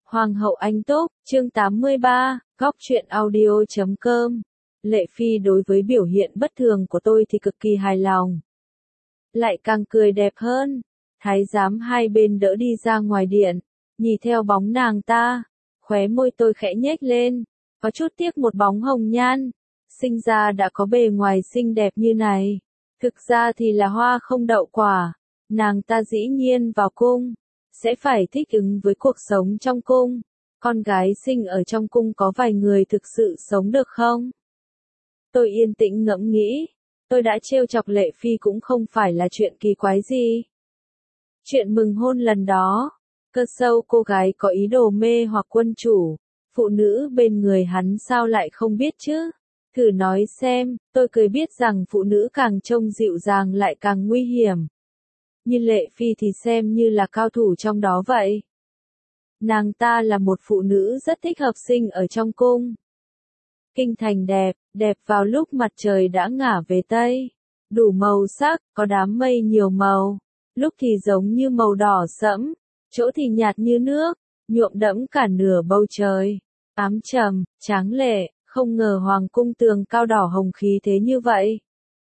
Hoàng hậu Anh Túc, chương 83, góc truyện audio.com. Lệ Phi đối với biểu hiện bất thường của tôi thì cực kỳ hài lòng. Lại càng cười đẹp hơn. Thái giám hai bên đỡ đi ra ngoài điện, nhìn theo bóng nàng ta, khóe môi tôi khẽ nhếch lên, có chút tiếc một bóng hồng nhan, sinh ra đã có bề ngoài xinh đẹp như này, thực ra thì là hoa không đậu quả, nàng ta dĩ nhiên vào cung, sẽ phải thích ứng với cuộc sống trong cung, con gái sinh ở trong cung có vài người thực sự sống được không? Tôi yên tĩnh ngẫm nghĩ, tôi đã trêu chọc Lệ Phi cũng không phải là chuyện kỳ quái gì. Chuyện mừng hôn lần đó, cơ sâu cô gái có ý đồ mê hoặc quân chủ, phụ nữ bên người hắn sao lại không biết chứ? Thử nói xem, tôi cười biết rằng phụ nữ càng trông dịu dàng lại càng nguy hiểm. Như Lệ Phi thì xem như là cao thủ trong đó vậy. Nàng ta là một phụ nữ rất thích hợp sinh ở trong cung. Kinh thành đẹp, đẹp vào lúc mặt trời đã ngả về Tây. Đủ màu sắc, có đám mây nhiều màu. Lúc thì giống như màu đỏ sẫm, chỗ thì nhạt như nước, nhuộm đẫm cả nửa bầu trời. Ám trầm, tráng lệ, không ngờ hoàng cung tường cao đỏ hồng khí thế như vậy.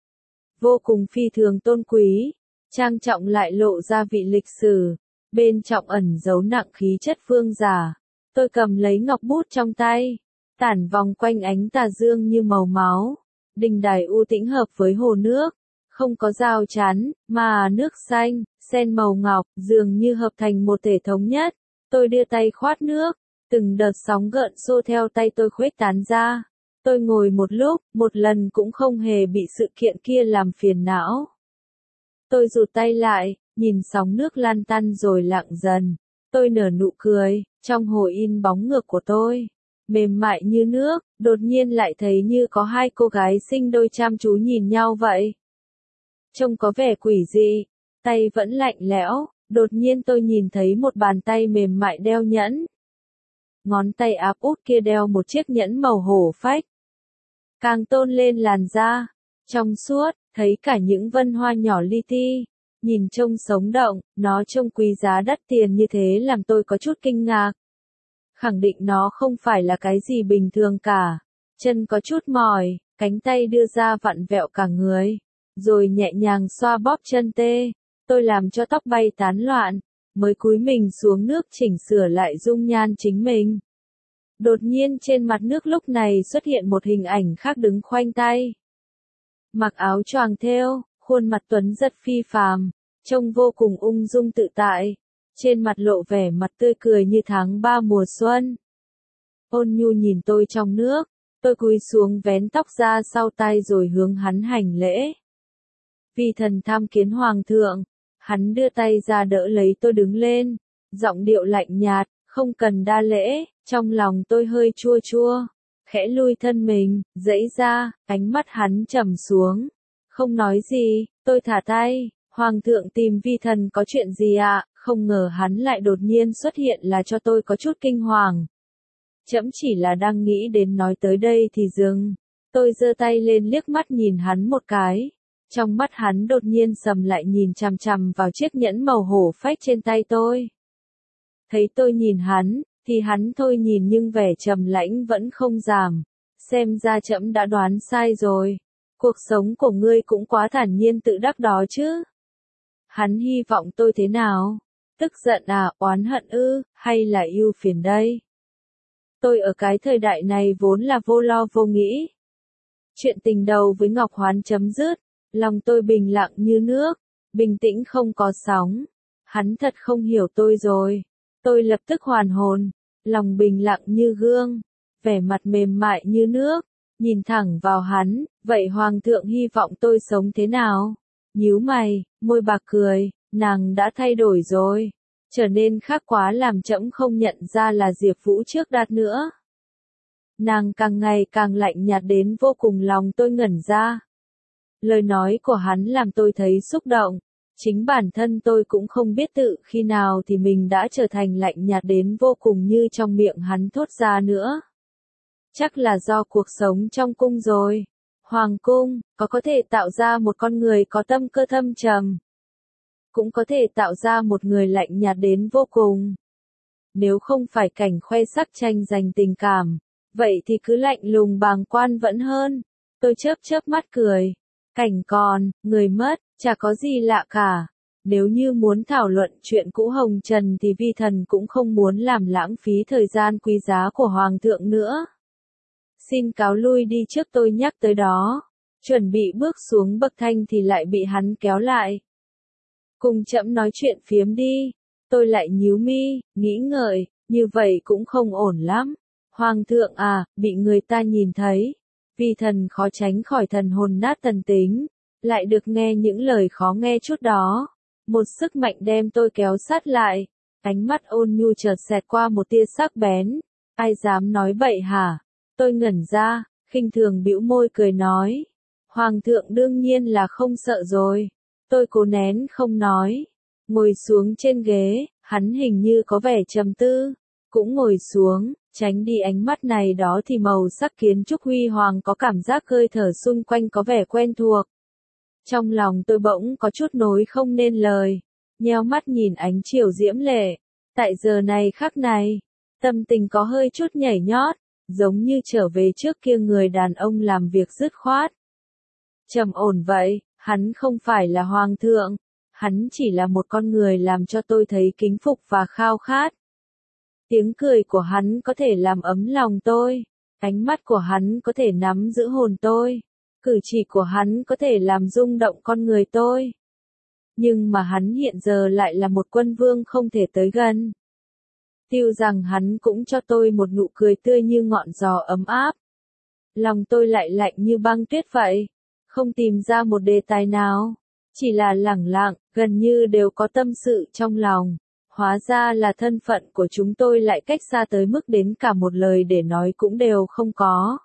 Vô cùng phi thường tôn quý, trang trọng lại lộ ra vị lịch sử, bên trọng ẩn giấu nặng khí chất vương giả. Tôi cầm lấy ngọc bút trong tay, tản vòng quanh ánh tà dương như màu máu. Đình đài u tĩnh hợp với hồ nước, không có rào chắn, mà nước xanh, sen màu ngọc, dường như hợp thành một thể thống nhất. Tôi đưa tay khoát nước, từng đợt sóng gợn xô theo tay tôi khuếch tán ra. Tôi ngồi một lúc, một lần cũng không hề bị sự kiện kia làm phiền não. Tôi rụt tay lại, nhìn sóng nước lan tăn rồi lặng dần. Tôi nở nụ cười, trong hồ in bóng ngược của tôi. Mềm mại như nước, đột nhiên lại thấy như có hai cô gái sinh đôi chăm chú nhìn nhau vậy. Trông có vẻ quỷ dị, tay vẫn lạnh lẽo, đột nhiên tôi nhìn thấy một bàn tay mềm mại đeo nhẫn. Ngón tay áp út kia đeo một chiếc nhẫn màu hổ phách. Càng tôn lên làn da, trong suốt, thấy cả những vân hoa nhỏ li ti. Nhìn trông sống động, nó trông quý giá đắt tiền như thế làm tôi có chút kinh ngạc. Khẳng định nó không phải là cái gì bình thường cả. Chân có chút mỏi, cánh tay đưa ra vặn vẹo cả người, rồi nhẹ nhàng xoa bóp chân tê. Tôi làm cho tóc bay tán loạn, mới cúi mình xuống nước chỉnh sửa lại dung nhan chính mình. Đột nhiên trên mặt nước lúc này xuất hiện một hình ảnh khác đứng khoanh tay. Mặc áo choàng thêu, khuôn mặt tuấn giật phi phàm, trông vô cùng ung dung tự tại. Trên mặt lộ vẻ mặt tươi cười như tháng 3 mùa xuân. Ôn nhu nhìn tôi trong nước, tôi cúi xuống vén tóc ra sau tai rồi hướng hắn hành lễ. Vì thần tham kiến hoàng thượng, hắn đưa tay ra đỡ lấy tôi đứng lên, giọng điệu lạnh nhạt, không cần đa lễ, trong lòng tôi hơi chua chua, khẽ lui thân mình, giãy ra, ánh mắt hắn trầm xuống, không nói gì, tôi thả tay, hoàng thượng tìm vi thần có chuyện gì ạ? Không ngờ hắn lại đột nhiên xuất hiện là cho tôi có chút kinh hoàng. Trẫm chỉ là đang nghĩ đến nói tới đây thì dừng. Tôi giơ tay lên liếc mắt nhìn hắn một cái. Trong mắt hắn đột nhiên sầm lại nhìn chằm chằm vào chiếc nhẫn màu hổ phách trên tay tôi. Thấy tôi nhìn hắn, thì hắn thôi nhìn nhưng vẻ trầm lãnh vẫn không giảm. Xem ra trẫm đã đoán sai rồi. Cuộc sống của ngươi cũng quá thản nhiên tự đắc đó chứ. Hắn hy vọng tôi thế nào? Tức giận à, oán hận ư, hay là ưu phiền đây? Tôi ở cái thời đại này vốn là vô lo vô nghĩ. Chuyện tình đầu với Ngọc Hoán chấm dứt, lòng tôi bình lặng như nước, bình tĩnh không có sóng. Hắn thật không hiểu tôi rồi. Tôi lập tức hoàn hồn, lòng bình lặng như gương, vẻ mặt mềm mại như nước, nhìn thẳng vào hắn, vậy hoàng thượng hy vọng tôi sống thế nào? Nhíu mày, môi bạc cười. Nàng đã thay đổi rồi, trở nên khác quá làm trẫm không nhận ra là Diệp Vũ trước Đạt nữa. Nàng càng ngày càng lạnh nhạt đến vô cùng lòng tôi ngẩn ra. Lời nói của hắn làm tôi thấy xúc động, chính bản thân tôi cũng không biết tự khi nào thì mình đã trở thành lạnh nhạt đến vô cùng như trong miệng hắn thốt ra nữa. Chắc là do cuộc sống trong cung rồi. Hoàng cung, có thể tạo ra một con người có tâm cơ thâm trầm. Cũng có thể tạo ra một người lạnh nhạt đến vô cùng. Nếu không phải cảnh khoe sắc tranh giành tình cảm, vậy thì cứ lạnh lùng bàng quan vẫn hơn. Tôi chớp chớp mắt cười. Cảnh còn, người mất, chả có gì lạ cả. Nếu như muốn thảo luận chuyện cũ hồng trần thì vi thần cũng không muốn làm lãng phí thời gian quý giá của Hoàng thượng nữa. Xin cáo lui đi trước, tôi nhắc tới đó. Chuẩn bị bước xuống bậc thang thì lại bị hắn kéo lại. Cùng trẫm nói chuyện phiếm đi. Tôi lại nhíu mi, nghĩ ngợi, như vậy cũng không ổn lắm. Hoàng thượng à, bị người ta nhìn thấy. Vi thần khó tránh khỏi thần hồn nát thần tính. Lại được nghe những lời khó nghe chút đó. Một sức mạnh đem tôi kéo sát lại. Ánh mắt ôn nhu chợt xẹt qua một tia sắc bén. Ai dám nói bậy hả? Tôi ngẩn ra, khinh thường bĩu môi cười nói. Hoàng thượng đương nhiên là không sợ rồi. Tôi cố nén không nói. Ngồi xuống trên ghế, hắn hình như có vẻ trầm tư. Cũng ngồi xuống, tránh đi ánh mắt này đó thì màu sắc kiến trúc huy hoàng có cảm giác hơi thở xung quanh có vẻ quen thuộc. Trong lòng tôi bỗng có chút nối không nên lời. Nheo mắt nhìn ánh chiều diễm lệ. Tại giờ này khắc này, tâm tình có hơi chút nhảy nhót. Giống như trở về trước kia người đàn ông làm việc dứt khoát. Trầm ổn vậy, hắn không phải là hoàng thượng. Hắn chỉ là một con người làm cho tôi thấy kính phục và khao khát. Tiếng cười của hắn có thể làm ấm lòng tôi. Ánh mắt của hắn có thể nắm giữ hồn tôi. Cử chỉ của hắn có thể làm rung động con người tôi. Nhưng mà hắn hiện giờ lại là một quân vương không thể tới gần. Tiêu rằng hắn cũng cho tôi một nụ cười tươi như ngọn gió ấm áp. Lòng tôi lại lạnh như băng tuyết vậy. Không tìm ra một đề tài nào. Chỉ là lẳng lặng, gần như đều có tâm sự trong lòng. Hóa ra là thân phận của chúng tôi lại cách xa tới mức đến cả một lời để nói cũng đều không có.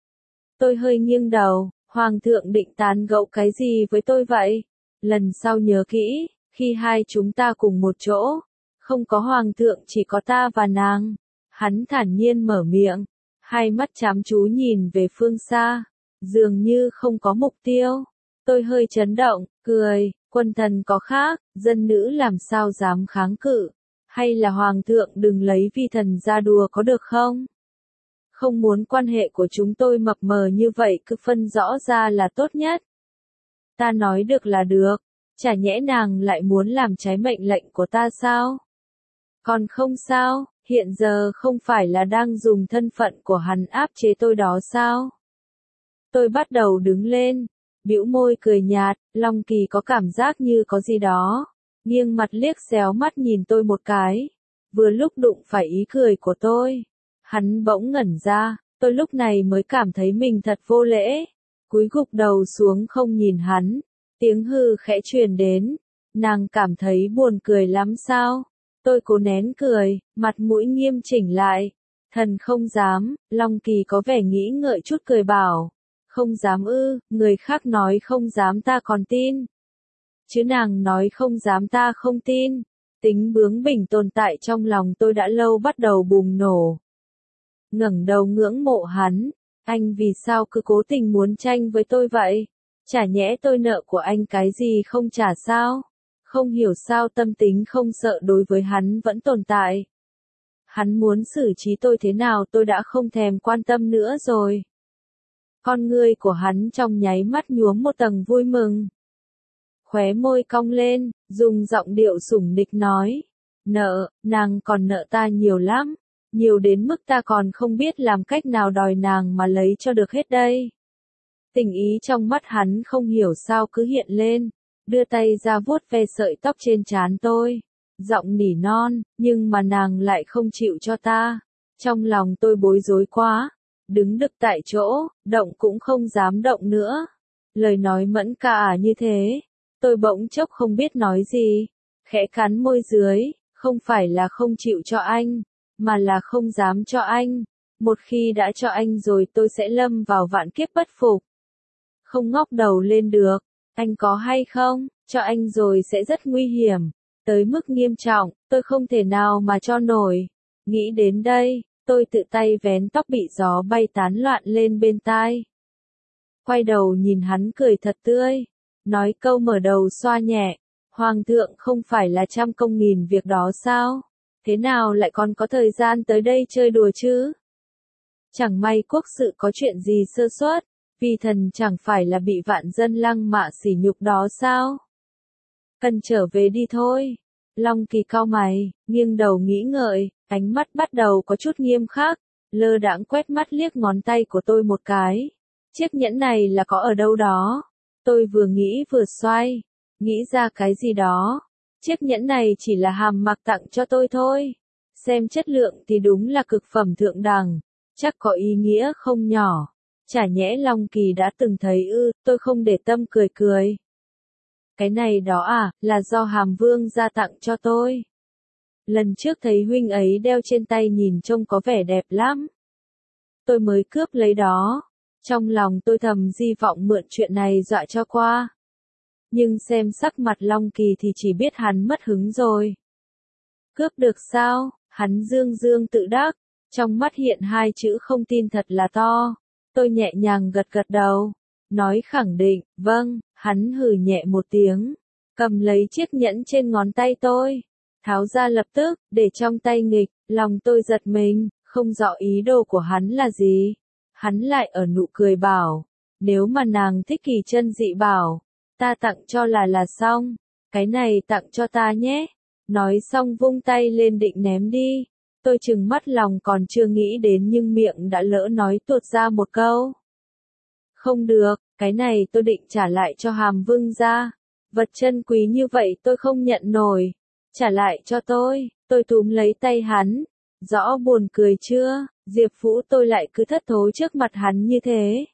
Tôi hơi nghiêng đầu, Hoàng thượng định tán gẫu cái gì với tôi vậy? Lần sau nhớ kỹ, khi hai chúng ta cùng một chỗ, không có Hoàng thượng chỉ có ta và nàng. Hắn thản nhiên mở miệng, hai mắt chăm chú nhìn về phương xa, dường như không có mục tiêu. Tôi hơi chấn động, cười, quân thần có khác, dân nữ làm sao dám kháng cự, hay là Hoàng thượng đừng lấy vi thần ra đùa có được không? Không muốn quan hệ của chúng tôi mập mờ như vậy cứ phân rõ ra là tốt nhất. Ta nói được là được, chả nhẽ nàng lại muốn làm trái mệnh lệnh của ta sao? Còn không sao, hiện giờ không phải là đang dùng thân phận của hắn áp chế tôi đó sao? Tôi bắt đầu đứng lên, bĩu môi cười nhạt, Long Kỳ có cảm giác như có gì đó, nghiêng mặt liếc xéo mắt nhìn tôi một cái, vừa lúc đụng phải ý cười của tôi. Hắn bỗng ngẩn ra, tôi lúc này mới cảm thấy mình thật vô lễ, cúi gục đầu xuống không nhìn hắn, tiếng hừ khẽ truyền đến, nàng cảm thấy buồn cười lắm sao? Tôi cố nén cười, mặt mũi nghiêm chỉnh lại, thần không dám, Long Kỳ có vẻ nghĩ ngợi chút cười bảo. Không dám ư, người khác nói không dám ta còn tin. Chứ nàng nói không dám ta không tin. Tính bướng bỉnh tồn tại trong lòng tôi đã lâu bắt đầu bùng nổ. Ngẩng đầu ngưỡng mộ hắn, anh vì sao cứ cố tình muốn tranh với tôi vậy? Chả nhẽ tôi nợ của anh cái gì không trả sao? Không hiểu sao tâm tính không sợ đối với hắn vẫn tồn tại. Hắn muốn xử trí tôi thế nào tôi đã không thèm quan tâm nữa rồi. Con ngươi của hắn trong nháy mắt nhuốm một tầng vui mừng. Khóe môi cong lên, dùng giọng điệu sủng nịch nói. Nợ, nàng còn nợ ta nhiều lắm. Nhiều đến mức ta còn không biết làm cách nào đòi nàng mà lấy cho được hết đây. Tình ý trong mắt hắn không hiểu sao cứ hiện lên. Đưa tay ra vuốt ve sợi tóc trên trán tôi. Giọng nỉ non, nhưng mà nàng lại không chịu cho ta. Trong lòng tôi bối rối quá. Đứng đực tại chỗ, động cũng không dám động nữa. Lời nói mẫn cả như thế, tôi bỗng chốc không biết nói gì. Khẽ cắn môi dưới, không phải là không chịu cho anh, mà là không dám cho anh. Một khi đã cho anh rồi tôi sẽ lâm vào vạn kiếp bất phục. Không ngóc đầu lên được, anh có hay không, cho anh rồi sẽ rất nguy hiểm. Tới mức nghiêm trọng, tôi không thể nào mà cho nổi. Nghĩ đến đây. Tôi tự tay vén tóc bị gió bay tán loạn lên bên tai. Quay đầu nhìn hắn cười thật tươi. Nói câu mở đầu xoa nhẹ. Hoàng thượng không phải là trăm công nghìn việc đó sao? Thế nào lại còn có thời gian tới đây chơi đùa chứ? Chẳng may quốc sự có chuyện gì sơ suất, vì thần chẳng phải là bị vạn dân lăng mạ sỉ nhục đó sao? Cần trở về đi thôi. Long Kỳ cau mày, nghiêng đầu nghĩ ngợi, ánh mắt bắt đầu có chút nghiêm khắc, lơ đãng quét mắt liếc ngón tay của tôi một cái. Chiếc nhẫn này là có ở đâu đó? Tôi vừa nghĩ vừa xoay, nghĩ ra cái gì đó. Chiếc nhẫn này chỉ là Hàm Mặc tặng cho tôi thôi. Xem chất lượng thì đúng là cực phẩm thượng đẳng, chắc có ý nghĩa không nhỏ. Chả nhẽ Long Kỳ đã từng thấy ư? Tôi không để tâm cười cười. Cái này đó à, là do Hàm Vương gia tặng cho tôi. Lần trước thấy huynh ấy đeo trên tay nhìn trông có vẻ đẹp lắm. Tôi mới cướp lấy đó. Trong lòng tôi thầm hy vọng mượn chuyện này dọa cho qua. Nhưng xem sắc mặt Long Kỳ thì chỉ biết hắn mất hứng rồi. Cướp được sao? Hắn dương dương tự đắc, trong mắt hiện hai chữ không tin thật là to. Tôi nhẹ nhàng gật gật đầu, nói khẳng định, vâng. Hắn hừ nhẹ một tiếng, cầm lấy chiếc nhẫn trên ngón tay tôi, tháo ra lập tức, để trong tay nghịch. Lòng tôi giật mình, không rõ ý đồ của hắn là gì. Hắn lại ở nụ cười bảo, nếu mà nàng thích kỳ chân dị bảo, ta tặng cho là xong, cái này tặng cho ta nhé. Nói xong vung tay lên định ném đi. Tôi trừng mắt lòng còn chưa nghĩ đến nhưng miệng đã lỡ nói tuột ra một câu. Không được, cái này tôi định trả lại cho Hàm Vương gia. Vật chân quý như vậy tôi không nhận nổi. Trả lại cho tôi túm lấy tay hắn. Rõ buồn cười chưa, Diệp Vũ tôi lại cứ thất thố trước mặt hắn như thế.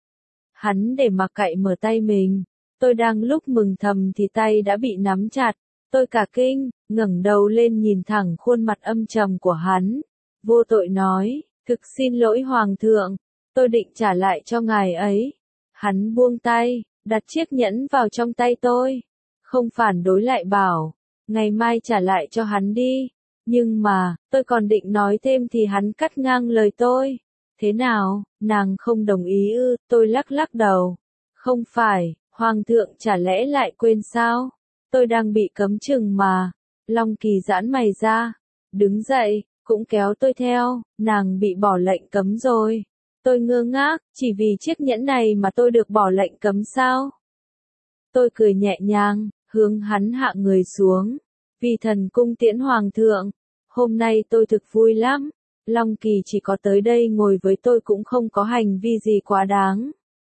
Hắn để mặc kệ mở tay mình. Tôi đang lúc mừng thầm thì tay đã bị nắm chặt. Tôi cả kinh, ngẩng đầu lên nhìn thẳng khuôn mặt âm trầm của hắn. Vô tội nói, thực xin lỗi Hoàng thượng, tôi định trả lại cho ngài ấy. Hắn buông tay, đặt chiếc nhẫn vào trong tay tôi. Không phản đối lại bảo, ngày mai trả lại cho hắn đi. Nhưng mà, tôi còn định nói thêm thì hắn cắt ngang lời tôi. Thế nào, nàng không đồng ý ư? Tôi lắc lắc đầu. Không phải, Hoàng thượng chả lẽ lại quên sao? Tôi đang bị cấm chừng mà. Long Kỳ giãn mày ra, đứng dậy, cũng kéo tôi theo. Nàng bị bỏ lệnh cấm rồi. Tôi ngơ ngác, chỉ vì chiếc nhẫn này mà tôi được bỏ lệnh cấm sao? Tôi cười nhẹ nhàng, hướng hắn hạ người xuống. Vì thần cung tiễn Hoàng thượng, hôm nay tôi thực vui lắm. Long Kỳ chỉ có tới đây ngồi với tôi cũng không có hành vi gì quá đáng.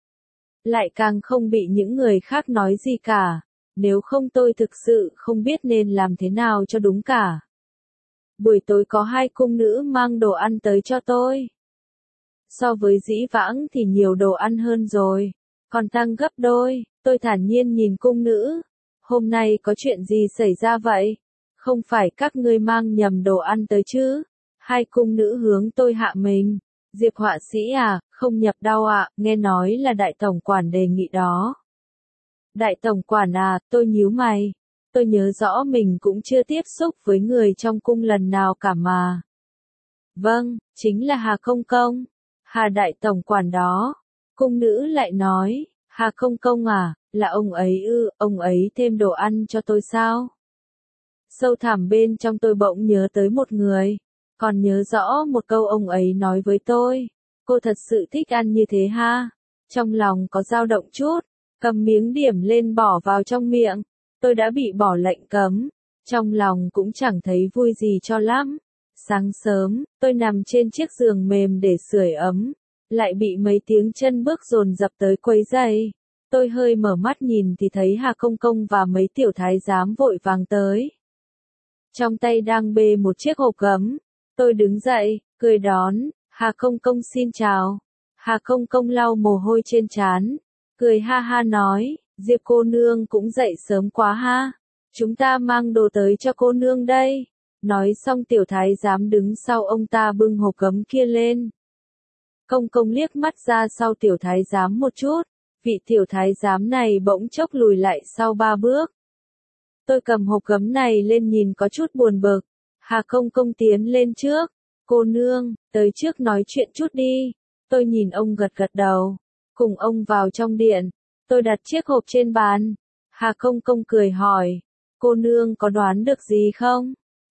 Lại càng không bị những người khác nói gì cả. Nếu không tôi thực sự không biết nên làm thế nào cho đúng cả. Buổi tối có hai cung nữ mang đồ ăn tới cho tôi. So với dĩ vãng thì nhiều đồ ăn hơn rồi, còn tăng gấp đôi. Tôi thản nhiên nhìn cung nữ. Hôm nay có chuyện gì xảy ra vậy? Không phải các ngươi mang nhầm đồ ăn tới chứ? Hai cung nữ hướng tôi hạ mình. Diệp họa sĩ à, không nhập đâu ạ, nghe nói là đại tổng quản đề nghị đó. Đại tổng quản à, tôi nhíu mày. Tôi nhớ rõ mình cũng chưa tiếp xúc với người trong cung lần nào cả mà. Vâng, chính là Hà Công Công. Hà đại tổng quản đó. Cung nữ lại nói, Hà Công Công à, là ông ấy ư? Ông ấy thêm đồ ăn cho tôi sao? Sâu thẳm bên trong tôi bỗng nhớ tới một người. Còn nhớ rõ một câu ông ấy nói với tôi. Cô thật sự thích ăn như thế ha? Trong lòng có dao động chút. Cầm miếng điểm lên bỏ vào trong miệng. Tôi đã bị bỏ lệnh cấm. Trong lòng cũng chẳng thấy vui gì cho lắm. Sáng sớm, tôi nằm trên chiếc giường mềm để sưởi ấm. Lại bị mấy tiếng chân bước dồn dập tới quấy rầy. Tôi hơi mở mắt nhìn thì thấy Hà Công Công và mấy tiểu thái giám vội vàng tới. Trong tay đang bê một chiếc hộp gấm. Tôi đứng dậy, cười đón. Hà Công Công xin chào. Hà Công Công lau mồ hôi trên trán. Cười ha ha nói, Diệp cô nương cũng dậy sớm quá ha. Chúng ta mang đồ tới cho cô nương đây. Nói xong tiểu thái giám đứng sau ông ta bưng hộp gấm kia lên. Công công liếc mắt ra sau tiểu thái giám một chút. Vị tiểu thái giám này bỗng chốc lùi lại sau 3 bước. Tôi cầm hộp gấm này lên nhìn có chút buồn bực. Hà Công Công tiến lên trước. Cô nương, tới trước nói chuyện chút đi. Tôi nhìn ông gật gật đầu. Cùng ông vào trong điện. Tôi đặt chiếc hộp trên bàn. Hà Công Công cười hỏi. Cô nương có đoán được gì không?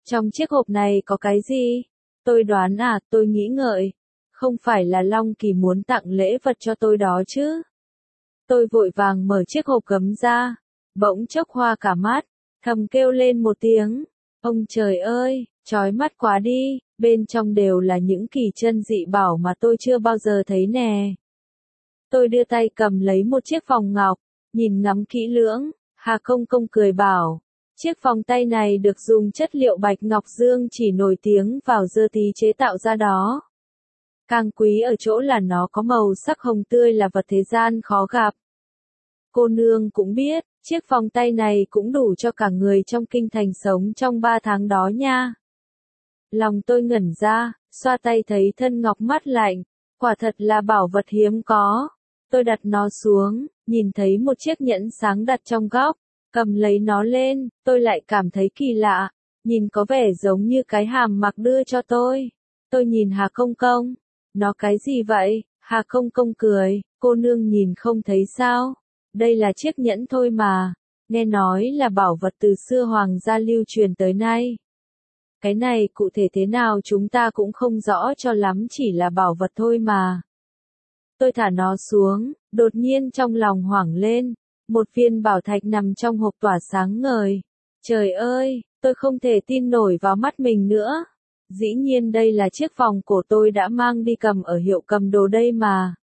Trong chiếc hộp này có cái gì? Tôi đoán à, tôi nghĩ ngợi. Không phải là Long Kỳ muốn tặng lễ vật cho tôi đó chứ? Tôi vội vàng mở chiếc hộp gấm ra. Bỗng chốc hoa cả mắt. Thầm kêu lên một tiếng. Ông trời ơi, chói mắt quá đi. Bên trong đều là những kỳ chân dị bảo mà tôi chưa bao giờ thấy nè. Tôi đưa tay cầm lấy một chiếc vòng ngọc. Nhìn ngắm kỹ lưỡng. Hà Công Công cười bảo. Chiếc vòng tay này được dùng chất liệu bạch ngọc dương chỉ nổi tiếng vào Dơ Tí chế tạo ra đó. Càng quý ở chỗ là nó có màu sắc hồng tươi là vật thế gian khó gặp. Cô nương cũng biết, chiếc vòng tay này cũng đủ cho cả người trong kinh thành sống trong 3 tháng đó nha. Lòng tôi ngẩn ra, xoa tay thấy thân ngọc mát lạnh, quả thật là bảo vật hiếm có. Tôi đặt nó xuống, nhìn thấy một chiếc nhẫn sáng đặt trong góc, cầm lấy nó lên, tôi lại cảm thấy kỳ lạ, nhìn có vẻ giống như cái hàm mặc đưa cho tôi. Tôi nhìn Hà Công Công, nó cái gì vậy? Hà Công Công cười, cô nương nhìn không thấy sao? Đây là chiếc nhẫn thôi mà, nghe nói là bảo vật từ xưa hoàng gia lưu truyền tới nay. Cái này cụ thể thế nào chúng ta cũng không rõ cho lắm, chỉ là bảo vật thôi mà. Tôi thả nó xuống, đột nhiên trong lòng hoảng lên, một viên bảo thạch nằm trong hộp tỏa sáng ngời. Trời ơi, tôi không thể tin nổi vào mắt mình nữa. Dĩ nhiên đây là chiếc vòng cổ tôi đã mang đi cầm ở hiệu cầm đồ đây mà.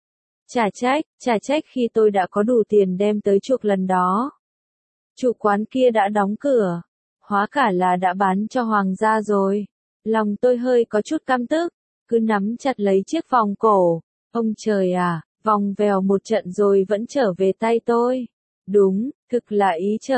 Chả trách khi tôi đã có đủ tiền đem tới chuộc lần đó. Chủ quán kia đã đóng cửa, hóa cả là đã bán cho hoàng gia rồi. Lòng tôi hơi có chút căm tức, cứ nắm chặt lấy chiếc vòng cổ. Ông trời à, vòng vèo một trận rồi vẫn trở về tay tôi. Đúng, thực là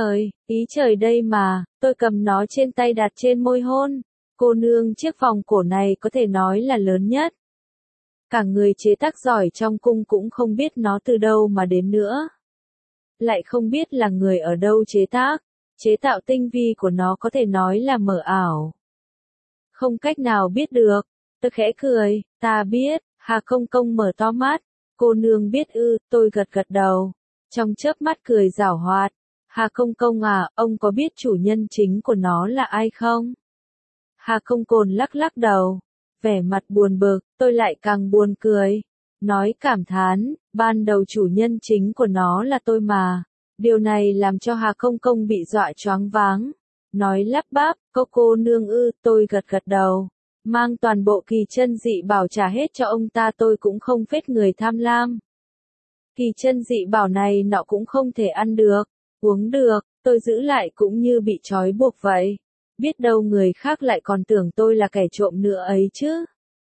ý trời đây mà, tôi cầm nó trên tay đặt trên môi hôn. Cô nương, chiếc vòng cổ này có thể nói là lớn nhất. Cả người chế tác giỏi trong cung cũng không biết nó từ đâu mà đến nữa. Lại không biết là người ở đâu chế tác, chế tạo tinh vi của nó có thể nói là mờ ảo. Không cách nào biết được, tôi khẽ cười, ta biết. Hà Công Công mở to mắt, cô nương biết ư? Tôi gật gật đầu, trong chớp mắt cười giảo hoạt. Hà Công Công à, ông có biết chủ nhân chính của nó là ai không? Hà Công Cồn lắc lắc đầu, vẻ mặt buồn bực, tôi lại càng buồn cười, nói cảm thán, ban đầu chủ nhân chính của nó là tôi mà. Điều này làm cho Hà Công Công bị dọa choáng váng, nói lắp bắp, cô nương ư? Tôi gật gật đầu. Mang toàn bộ kỳ chân dị bảo trả hết cho ông ta tôi cũng không phết người tham lam. Kỳ chân dị bảo này nọ cũng không thể ăn được, uống được, tôi giữ lại cũng như bị trói buộc vậy. Biết đâu người khác lại còn tưởng tôi là kẻ trộm nữa ấy chứ.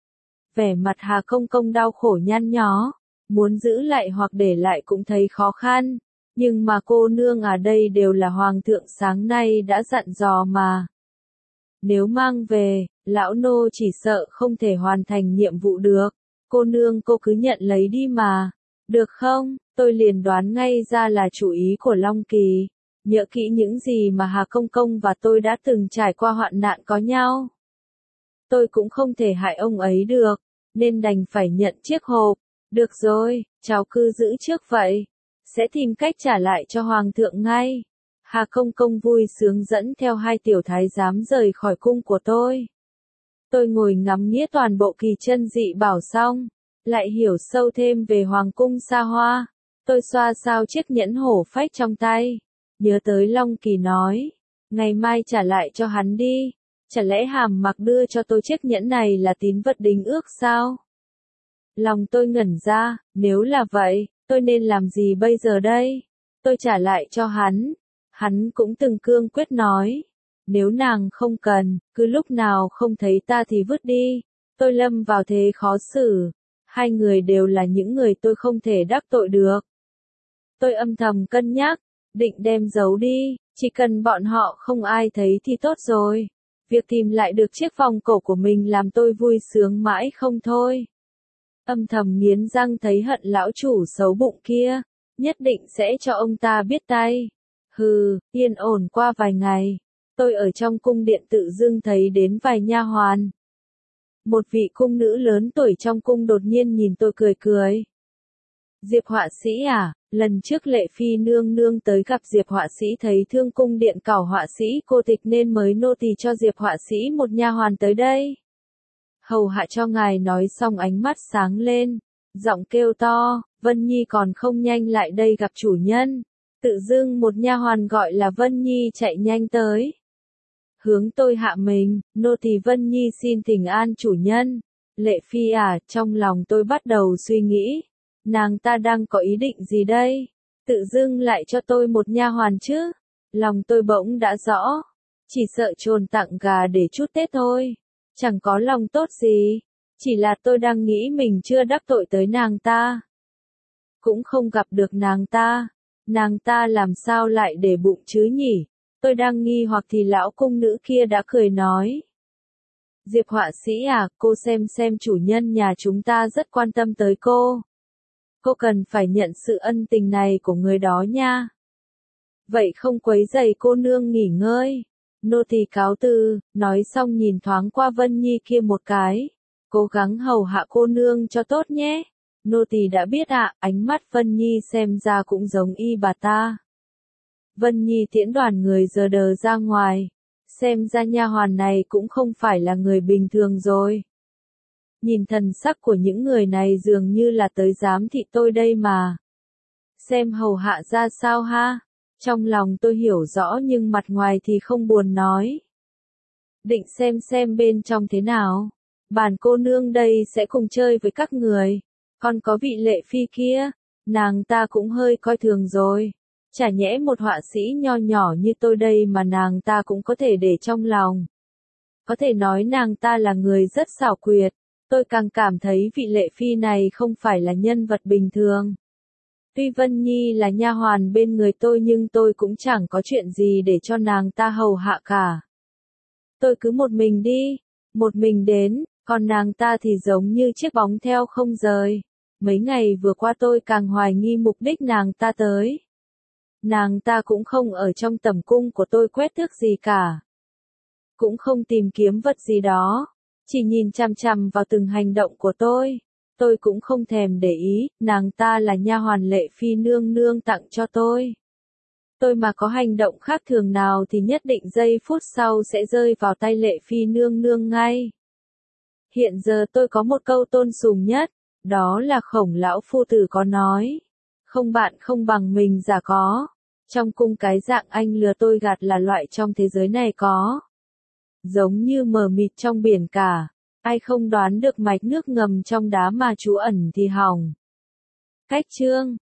Vẻ mặt Hà Công Công đau khổ nhăn nhó, muốn giữ lại hoặc để lại cũng thấy khó khăn. Nhưng mà cô nương ở đây đều là hoàng thượng sáng nay đã dặn dò mà. Nếu mang về, lão nô chỉ sợ không thể hoàn thành nhiệm vụ được. Cô nương cô cứ nhận lấy đi mà. Được không? Tôi liền đoán ngay ra là chủ ý của Long Kỳ. Nhớ kỹ những gì mà Hà Công Công và tôi đã từng trải qua hoạn nạn có nhau. Tôi cũng không thể hại ông ấy được, nên đành phải nhận chiếc hộp. Được rồi, cháu cứ giữ trước vậy. Sẽ tìm cách trả lại cho Hoàng thượng ngay. Hà Công Công vui sướng dẫn theo 2 tiểu thái giám rời khỏi cung của tôi. Tôi ngồi ngắm nghĩa toàn bộ kỳ chân dị bảo xong, lại hiểu sâu thêm về hoàng cung xa hoa. Tôi xoa xao chiếc nhẫn hổ phách trong tay, nhớ tới Long Kỳ nói, ngày mai trả lại cho hắn đi. Chả lẽ Hàm Mặc đưa cho tôi chiếc nhẫn này là tín vật đính ước sao? Lòng tôi ngẩn ra, nếu là vậy, tôi nên làm gì bây giờ đây? Tôi trả lại cho hắn. Hắn cũng từng cương quyết nói, nếu nàng không cần, cứ lúc nào không thấy ta thì vứt đi. Tôi lâm vào thế khó xử. 2 người đều là những người tôi không thể đắc tội được. Tôi âm thầm cân nhắc, định đem giấu đi, chỉ cần bọn họ không ai thấy thì tốt rồi. Việc tìm lại được chiếc vòng cổ của mình làm tôi vui sướng mãi không thôi. Âm thầm nghiến răng thấy hận lão chủ xấu bụng kia, nhất định sẽ cho ông ta biết tay. Hừ, yên ổn qua vài ngày, tôi ở trong cung điện tự dưng thấy đến vài nha hoàn. Một vị cung nữ lớn tuổi trong cung đột nhiên nhìn tôi cười cười. Diệp họa sĩ à, Lần trước Lệ Phi nương nương tới gặp Diệp họa sĩ thấy thương cung điện cảo họa sĩ cô tịch nên mới nô tỳ cho Diệp họa sĩ một nha hoàn tới đây. Hầu hạ cho ngài nói xong ánh mắt sáng lên, giọng kêu to, Vân Nhi còn không nhanh lại đây gặp chủ nhân. Tự dưng một nha hoàn gọi là Vân Nhi chạy nhanh tới. Hướng tôi hạ mình, nô tỳ Vân Nhi xin thỉnh an chủ nhân. Lệ Phi à, trong lòng tôi bắt đầu suy nghĩ. Nàng ta đang có ý định gì đây? Tự dưng lại cho tôi một nha hoàn chứ? Lòng tôi bỗng đã rõ. Chỉ sợ trồn tặng gà để chút Tết thôi. Chẳng có lòng tốt gì. Chỉ là tôi đang nghĩ mình chưa đắc tội tới nàng ta. Cũng không gặp được nàng ta. Nàng ta làm sao lại để bụng chứ nhỉ? Tôi đang nghi hoặc thì lão cung nữ kia đã cười nói. Diệp họa sĩ à, cô xem chủ nhân nhà chúng ta rất quan tâm tới cô. Cô cần phải nhận sự ân tình này của người đó nha. Vậy không quấy rầy cô nương nghỉ ngơi. Nô tỳ cáo từ, nói xong nhìn thoáng qua Vân Nhi kia một cái. Cố gắng hầu hạ cô nương cho tốt nhé. Nô tỳ đã biết ạ, ánh mắt Vân Nhi xem ra cũng giống y bà ta. Vân Nhi tiễn đoàn người giờ đờ ra ngoài. Xem ra nha hoàn này cũng không phải là người bình thường rồi. Nhìn thần sắc của những người này dường như là tới giám thị tôi đây mà. Xem hầu hạ ra sao ha? Trong lòng tôi hiểu rõ nhưng mặt ngoài thì không buồn nói. Định xem bên trong thế nào. Bản cô nương đây sẽ cùng chơi với các người. Còn có vị Lệ Phi kia, nàng ta cũng hơi coi thường rồi. Chả nhẽ một họa sĩ nho nhỏ như tôi đây mà nàng ta cũng có thể để trong lòng. Có thể nói nàng ta là người rất xảo quyệt. Tôi càng cảm thấy vị Lệ Phi này không phải là nhân vật bình thường. Tuy Vân Nhi là nha hoàn bên người tôi nhưng tôi cũng chẳng có chuyện gì để cho nàng ta hầu hạ cả. Tôi cứ một mình đi, một mình đến, còn nàng ta thì giống như chiếc bóng theo không rời. Mấy ngày vừa qua tôi càng hoài nghi mục đích nàng ta tới. Nàng ta cũng không ở trong tầm cung của tôi quét tước gì cả. Cũng không tìm kiếm vật gì đó. Chỉ nhìn chằm chằm vào từng hành động của tôi. Tôi cũng không thèm để ý, nàng ta là nha hoàn Lệ Phi nương nương tặng cho tôi. Tôi mà có hành động khác thường nào thì nhất định giây phút sau sẽ rơi vào tay Lệ Phi nương nương ngay. Hiện giờ tôi có một câu tôn sùng nhất, đó là Khổng lão phu tử có nói. Không bạn không bằng mình giả có. Trong cung cái dạng anh lừa tôi gạt là loại trong thế giới này có. Giống như mờ mịt trong biển cả. Ai không đoán được mạch nước ngầm trong đá mà trú ẩn thì hỏng. Cách chương